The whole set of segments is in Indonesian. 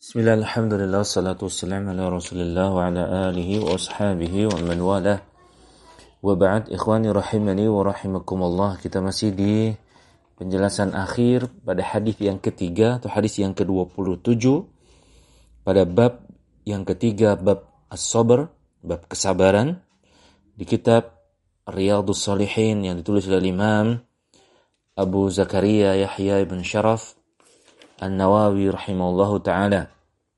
Bismillah, alhamdulillah, salatu wassalamu ala rasulillah wa ala alihi wa ashabihi wa man walah. Wa ba'd, ikhwani rahimani wa rahimakumullah. Kita masih di penjelasan akhir pada hadis yang ketiga atau hadis yang ke-27 pada bab yang ketiga, bab as-sabr, bab kesabaran di kitab Riyadhus Shalihin yang ditulis oleh Imam Abu Zakaria Yahya ibn Sharaf An-Nawawi rahimahullahu ta'ala.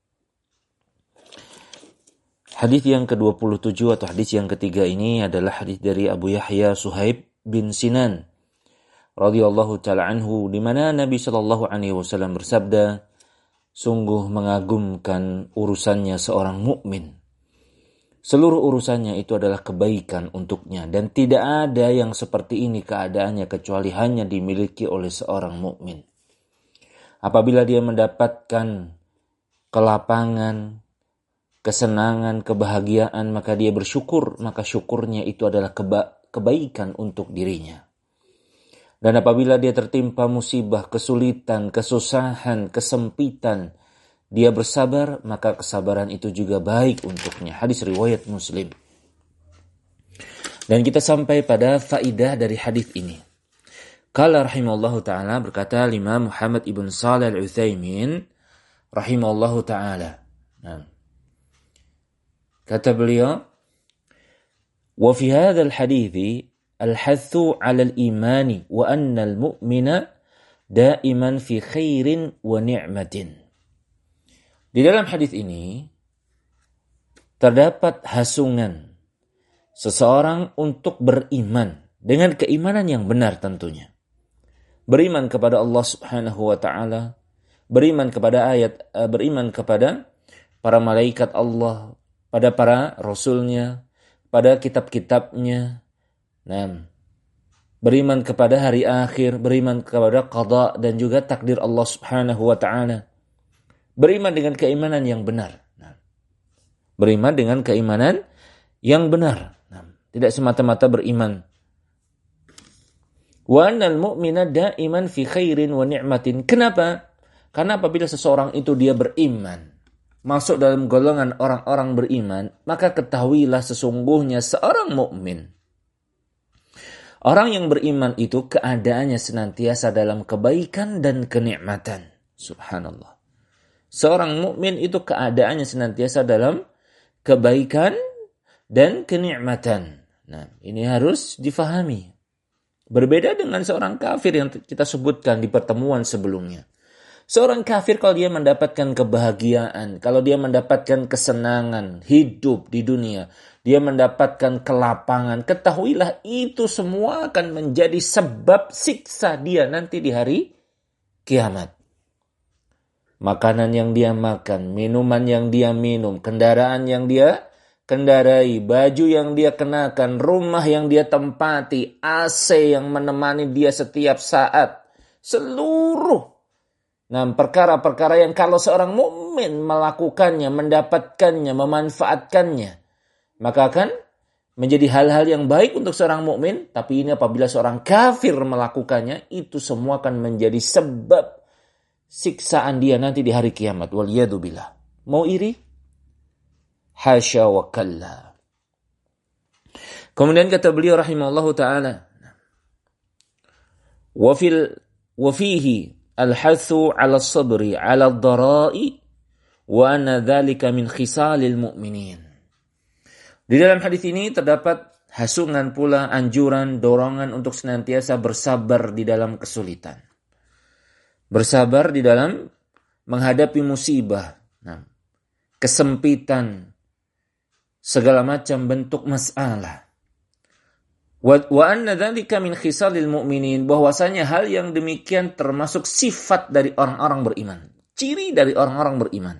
Hadis yang ke-27 atau hadis yang ketiga ini adalah hadis dari Abu Yahya Suhaib bin Sinan radhiyallahu ta'ala anhu, di mana Nabi sallallahu alaihi wasallam bersabda, sungguh mengagumkan urusannya seorang mukmin. Seluruh urusannya itu adalah kebaikan untuknya, dan tidak ada yang seperti ini keadaannya kecuali hanya dimiliki oleh seorang mukmin. Apabila dia mendapatkan kelapangan, kesenangan, kebahagiaan, maka dia bersyukur, maka syukurnya itu adalah kebaikan untuk dirinya. Dan apabila dia tertimpa musibah, kesulitan, kesusahan, kesempitan, dia bersabar, maka kesabaran itu juga baik untuknya. Hadis riwayat Muslim. Dan kita sampai pada faidah dari hadis ini. Qala rahimallahu ta'ala, berkata Imam Muhammad ibn Shalih al-Utsaimin rahimallahu ta'ala. Kata beliau, wa fi hadzal hadithi al-hathu 'ala al-imani wa anna al-mu'mina da'iman fi khairin wa ni'matin. Di dalam hadis ini terdapat hasungan seseorang untuk beriman dengan keimanan yang benar tentunya. Beriman kepada Allah Subhanahu wa ta'ala, beriman kepada beriman kepada para malaikat Allah, pada para rasulnya, pada kitab-kitabnya. Beriman kepada hari akhir, beriman kepada qada dan juga takdir Allah Subhanahu wa ta'ala. Beriman dengan keimanan yang benar. Beriman dengan keimanan yang benar. Tidak semata-mata beriman. Wa annal mu'mina da'iman fi khairin wa ni'matin. Kenapa? Karena apabila seseorang itu dia beriman, masuk dalam golongan orang-orang beriman, maka ketahuilah sesungguhnya seorang mukmin. Orang yang beriman itu keadaannya senantiasa dalam kebaikan dan kenikmatan. Subhanallah. Seorang mukmin itu keadaannya senantiasa dalam kebaikan dan kenikmatan. Ini harus difahami. Berbeda dengan seorang kafir yang kita sebutkan di pertemuan sebelumnya. Seorang kafir kalau dia mendapatkan kebahagiaan, kalau dia mendapatkan kesenangan hidup di dunia, dia mendapatkan kelapangan, ketahuilah itu semua akan menjadi sebab siksa dia nanti di hari kiamat. Makanan yang dia makan, minuman yang dia minum, kendaraan yang dia kendarai, baju yang dia kenakan, rumah yang dia tempati, AC yang menemani dia setiap saat, seluruh perkara-perkara yang kalau seorang mukmin melakukannya, mendapatkannya, memanfaatkannya, maka akan menjadi hal-hal yang baik untuk seorang mukmin. Tapi ini apabila seorang kafir melakukannya, itu semua akan menjadi sebab siksaan dia nanti di hari kiamat. Waliyadzubillah. Mau iri? Hasya wa kalla. Kemudian kata beliau rahimahullahu ta'ala, wa fihi al-hathu 'ala as-sabri 'ala ad-dara'i wa anna dzalika min khisalil mu'minin. Di dalam hadis ini terdapat hasungan pula, anjuran, dorongan untuk senantiasa bersabar di dalam kesulitan. Bersabar di dalam menghadapi musibah, kesempitan, segala macam bentuk masalah. Wa anna dzalika min khisalil mu'minin, bahwasanya hal yang demikian termasuk sifat dari orang-orang beriman, ciri dari orang-orang beriman.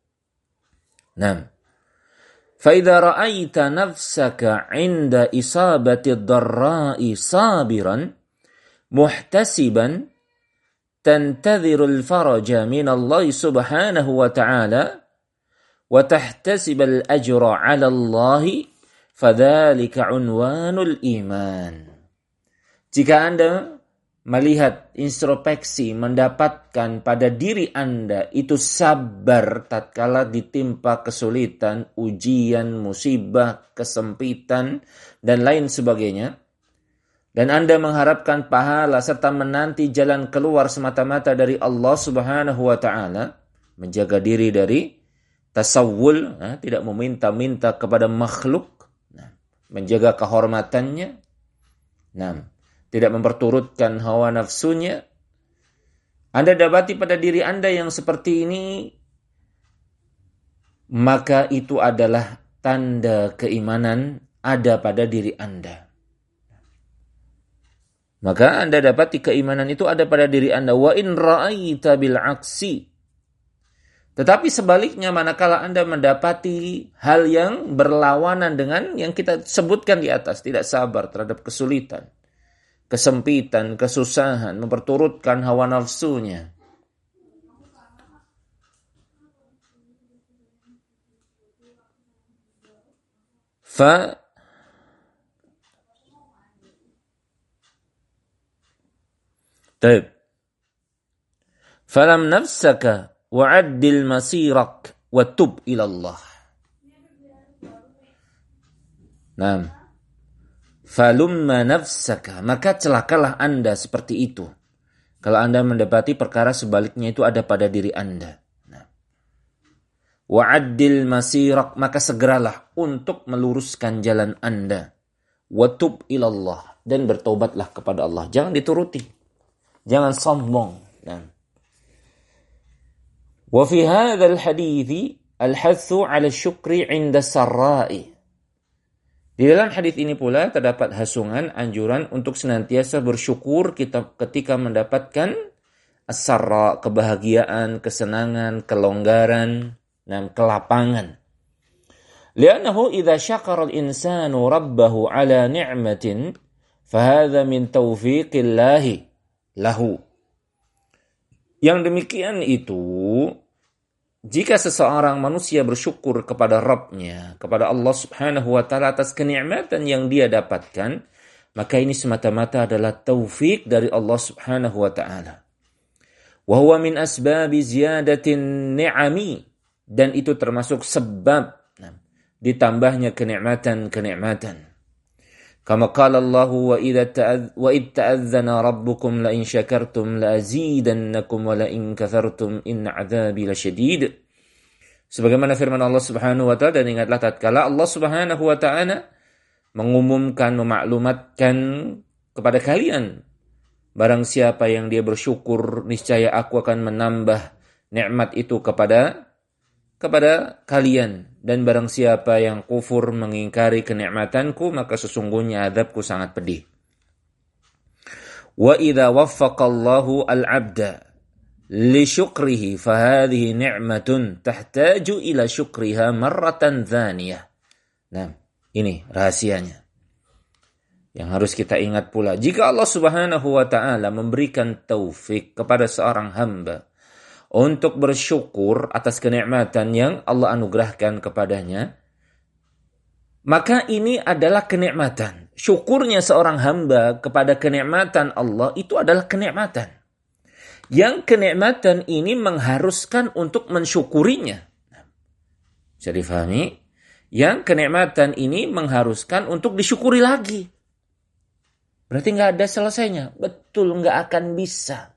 Fa idza ra'aita nafsaka 'inda isabati ad-dharra'i sabiran muhtasiban tantadhirul faraja min Allah subhanahu wa ta'ala wa tahtasibal ajra 'ala Allah, fadzalika unwanul iman. Jika Anda melihat introspeksi, mendapatkan pada diri Anda itu sabar tatkala ditimpa kesulitan, ujian, musibah, kesempitan, dan lain sebagainya, dan Anda mengharapkan pahala serta menanti jalan keluar semata-mata dari Allah Subhanahu wa Ta'ala, menjaga diri dari tasawwul, tidak meminta-minta kepada makhluk, menjaga kehormatannya, tidak memperturutkan hawa nafsunya. Anda dapati pada diri Anda yang seperti ini, maka itu adalah tanda keimanan ada pada diri Anda. Maka Anda dapati keimanan itu ada pada diri Anda. Wa in ra'aita bil aksi. Tetapi sebaliknya, manakala Anda mendapati hal yang berlawanan dengan yang kita sebutkan di atas, tidak sabar terhadap kesulitan, kesempitan, kesusahan, memperturutkan hawa nafsunya, falam nafsaka wa'addil masirak wa tub ilallah. Falumma nafsaka, maka celakalah Anda seperti itu. Kalau Anda mendapati perkara sebaliknya itu ada pada diri Anda. Wa'addil masirak, maka segeralah untuk meluruskan jalan Anda. Wa tub ilallah, dan bertobatlah kepada Allah. Jangan dituruti. Jangan sombong. Wa fi hadzal hadithi al-hathu 'ala syukri 'inda sarra'i. Di dalam hadis ini pula terdapat hasungan, anjuran untuk senantiasa bersyukur ketika mendapatkan as-sarra, kebahagiaan, kesenangan, kelonggaran, dan kelapangan. Li'annahu idza syakara al-insanu rabbahu 'ala ni'matin fahadha min taufiqillahi lahu. Yang demikian itu, jika seseorang manusia bersyukur kepada Rabb-nya, kepada Allah Subhanahu wa Ta'ala atas kenikmatan yang dia dapatkan, maka ini semata-mata adalah taufik dari Allah Subhanahu wa Ta'ala. Wa huwa min asbabi ziyadatin ni'ami, dan itu termasuk sebab ditambahnya kenikmatan-kenikmatan. Kama qala Allah wa id ta'adzana rabbukum la in syakartum la azidannakum wa la in kafartum inna 'adzabi lasyadid. Sebagaimana firman Allah Subhanahu wa Ta'ala, dan ingatlah tatkala Allah Subhanahu wa Ta'ala mengumumkan, memaklumatkan kepada kalian, barang siapa yang dia bersyukur, niscaya aku akan menambah nikmat itu kepada kalian, dan barang siapa yang kufur mengingkari kenikmatanku, maka sesungguhnya azabku sangat pedih. Wa idza waffaqallahu al-'abda li syukrihi fa hadhihi ni'matun tahtaju ila syukriha marratan tsaniyah. Nah, ini rahasianya yang harus kita ingat pula. Jika Allah Subhanahu wa Ta'ala memberikan taufik kepada seorang hamba untuk bersyukur atas kenikmatan yang Allah anugerahkan kepadanya, maka ini adalah kenikmatan. Syukurnya seorang hamba kepada kenikmatan Allah itu adalah kenikmatan. Yang kenikmatan ini mengharuskan untuk mensyukurinya. Bisa difahami? Yang kenikmatan ini mengharuskan untuk disyukuri lagi. Berarti nggak ada selesainya. Betul, nggak akan bisa.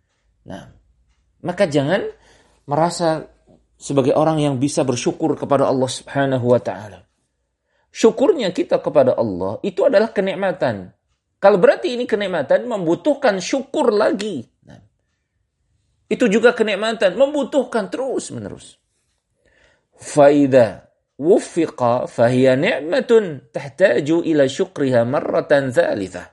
Maka jangan merasa sebagai orang yang bisa bersyukur kepada Allah Subhanahu wa Ta'ala. Syukurnya kita kepada Allah itu adalah kenikmatan. Kalau berarti ini kenikmatan membutuhkan syukur lagi. Itu juga kenikmatan membutuhkan terus-menerus. Faida wuffiqa fahiya ni'matun tahtaju ila syukriha marratan tsalitsah.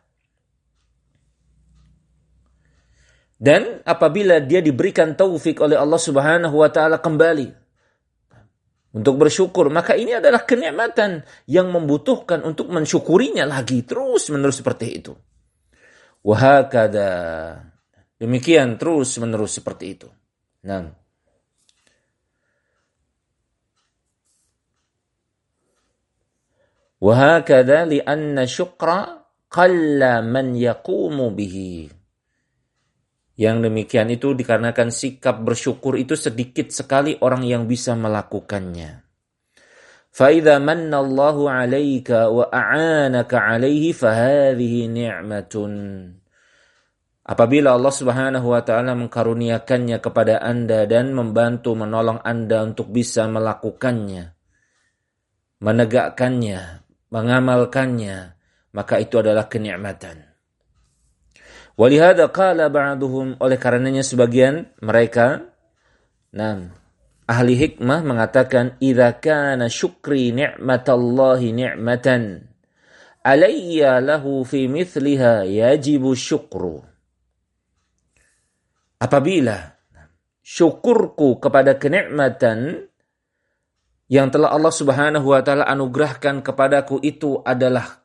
Dan apabila dia diberikan taufik oleh Allah Subhanahu wa Ta'ala kembali untuk bersyukur, maka ini adalah kenikmatan yang membutuhkan untuk mensyukurinya lagi terus-menerus seperti itu. Wa hakadha, demikian terus-menerus seperti itu. Wa hakadha li'anna syukra qalla man yaqumu bihi. Yang demikian itu dikarenakan sikap bersyukur itu sedikit sekali orang yang bisa melakukannya. فَإِذَا مَنَّ اللَّهُ عَلَيْكَ وَأَعَانَكَ عَلَيْهِ فَهَذِهِ نِعْمَةٌ. Apabila Allah Subhanahu wa taala mengkaruniakannya kepada Anda dan membantu menolong Anda untuk bisa melakukannya, menegakkannya, mengamalkannya, maka itu adalah kenikmatan. Walihada qala ba'duhum, oleh karenanya sebagian mereka, ahli hikmah mengatakan, idza kana syukri ni'matallahi ni'matan alayya lahu fi mithliha yajibu syukru. Apabila syukurku kepada kenikmatan yang telah Allah Subhanahu wa taala anugerahkan kepadaku itu adalah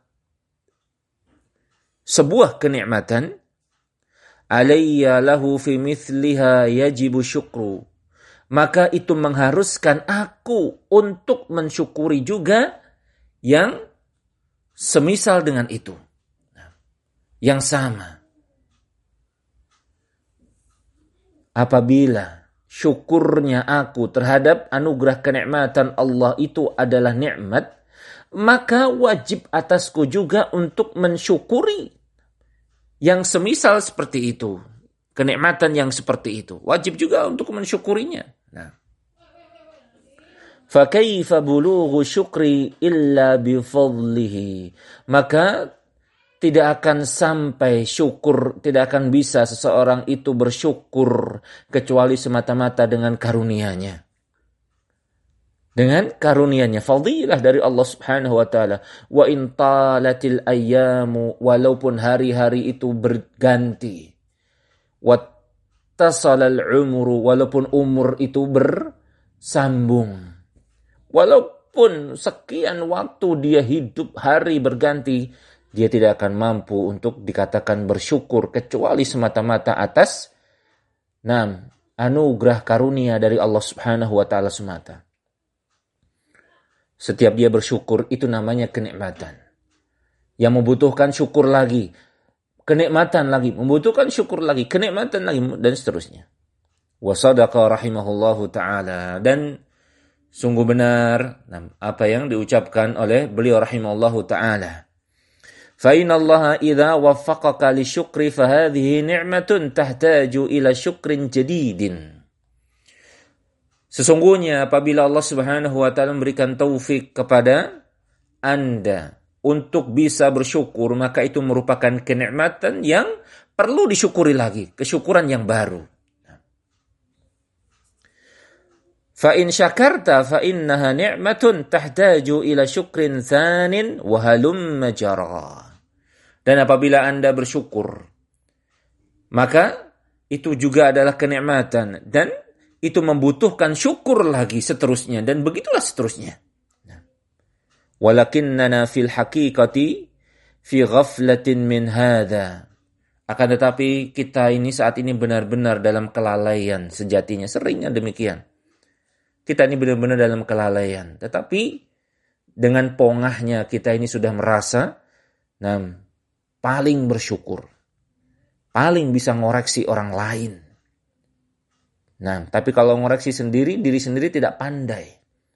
sebuah kenikmatan, alayya lahu fi mithliha yajibu syukru, maka itu mengharuskan aku untuk mensyukuri juga yang semisal dengan itu, yang sama. Apabila syukurnya aku terhadap anugerah kenikmatan Allah itu adalah nikmat, maka wajib atasku juga untuk mensyukuri yang semisal seperti itu. Kenikmatan yang seperti itu. Wajib juga untuk mensyukurinya. فَكَيْفَ بُلُوغُ شُكْرِ إِلَّا بِفَضْلِهِ. Maka tidak akan sampai syukur, tidak akan bisa seseorang itu bersyukur kecuali semata-mata dengan karunia-Nya. Dengan karunia-Nya, fadilah dari Allah Subhanahu wa taala. Wa in talatil ayyamu, walaupun hari-hari itu berganti. Wattasalal umru, walaupun umur itu bersambung. Walaupun sekian waktu dia hidup, hari berganti, dia tidak akan mampu untuk dikatakan bersyukur kecuali semata-mata atas anugerah karunia dari Allah Subhanahu wa taala semata. Setiap dia bersyukur itu namanya kenikmatan. Yang membutuhkan syukur lagi, kenikmatan lagi, membutuhkan syukur lagi, kenikmatan lagi, dan seterusnya. Wa sadaqa rahimahullahu taala, dan sungguh benar apa yang diucapkan oleh beliau rahimahullahu taala. فَإِنَّ اللَّهَ إِذَا وَفَّقَكَ لِشُكْرِ فَهَذِهِ نِعْمَةٌ تَحْتَاجُ إِلَى شُكْرٍ جَدِيدٍ. Sesungguhnya apabila Allah Subhanahu wa taala memberikan taufik kepada Anda untuk bisa bersyukur, maka itu merupakan kenikmatan yang perlu disyukuri lagi, kesyukuran yang baru. فَإِنْ شَكَرْتَ فَإِنَّهَا نِعْمَةٌ تَحْتَاجُ إِلَى شُكْرٍ ثَانٍ وَهَلُمَّ جَرَى. Dan apabila Anda bersyukur, maka itu juga adalah kenikmatan, dan itu membutuhkan syukur lagi seterusnya, dan begitulah seterusnya. وَلَكِنَّنَا فِي الْحَقِيقَةِ فِي غَفْلَةٍ مِنْ هَذَا. Akan tetapi kita ini saat ini benar-benar dalam kelalaian sejatinya, seringnya demikian. Kita ini benar-benar dalam kelalaian. Tetapi dengan pongahnya kita ini sudah merasa paling bersyukur. Paling bisa ngoreksi orang lain. Tapi kalau ngoreksi sendiri, diri sendiri tidak pandai.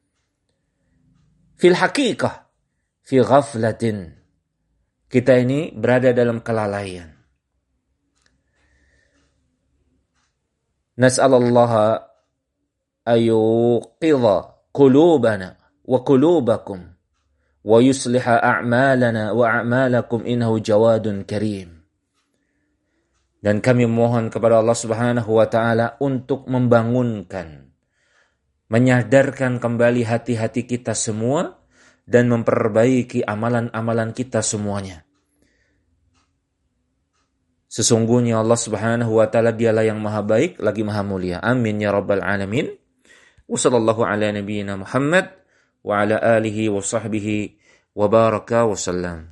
Fil haqiqah, fi ghaflatin. Kita ini berada dalam kelalaian. Nas'alallaha ayuqidha qulubana wa qulubakum wa yusliha a'malana wa a'malakum innahu jawadun karim. Dan kami mohon kepada Allah Subhanahu wa taala untuk membangunkan, menyadarkan kembali hati-hati kita semua dan memperbaiki amalan-amalan kita semuanya. Sesungguhnya Allah Subhanahu wa taala dialah yang maha baik lagi maha mulia. Amin ya rabbal alamin. Wa sallallahu ala nabiyyina Muhammad wa ala alihi wa sahbihi wa baraka wa sallam.